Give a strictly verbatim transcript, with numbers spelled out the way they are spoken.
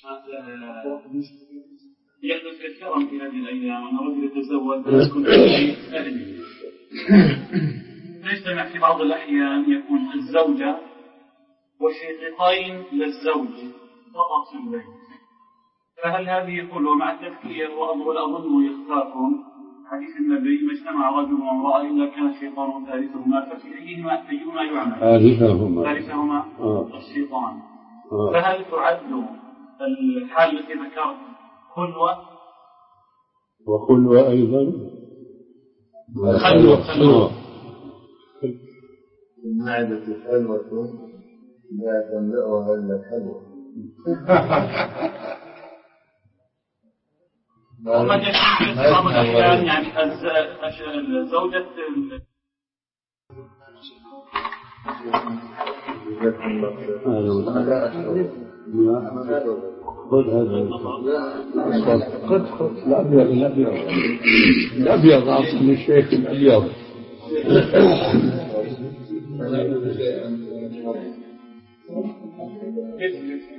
يحدث كثيرا في هذه الأيام أن الرجل يتزوج ويكون في أهله، نجتمع في بعض الأحيان يكون الزوجة وشقيقين للزوج فقط في البيت، فهل هذه يقول مع التفكير وأظن يختارون حديث النبي ما اجتمع رجل وامرأة إلا كان الشيطان ثالثهما، ففي أيهما أيهما يعمل؟ ثالثهما ثالثهما الشيطان. آه. فهل تعد الحال التي ذكرت خلوة؟ وخلوة أيضا خلوة خلوة المعدة خلوة لا تملأها إلا الخلوة. وقد يكون في بعض الأحيان يعني الزوجة خذ هذا خذ خذ الأبيض الأبيض الأبيض أصل الشيخ الأبيض.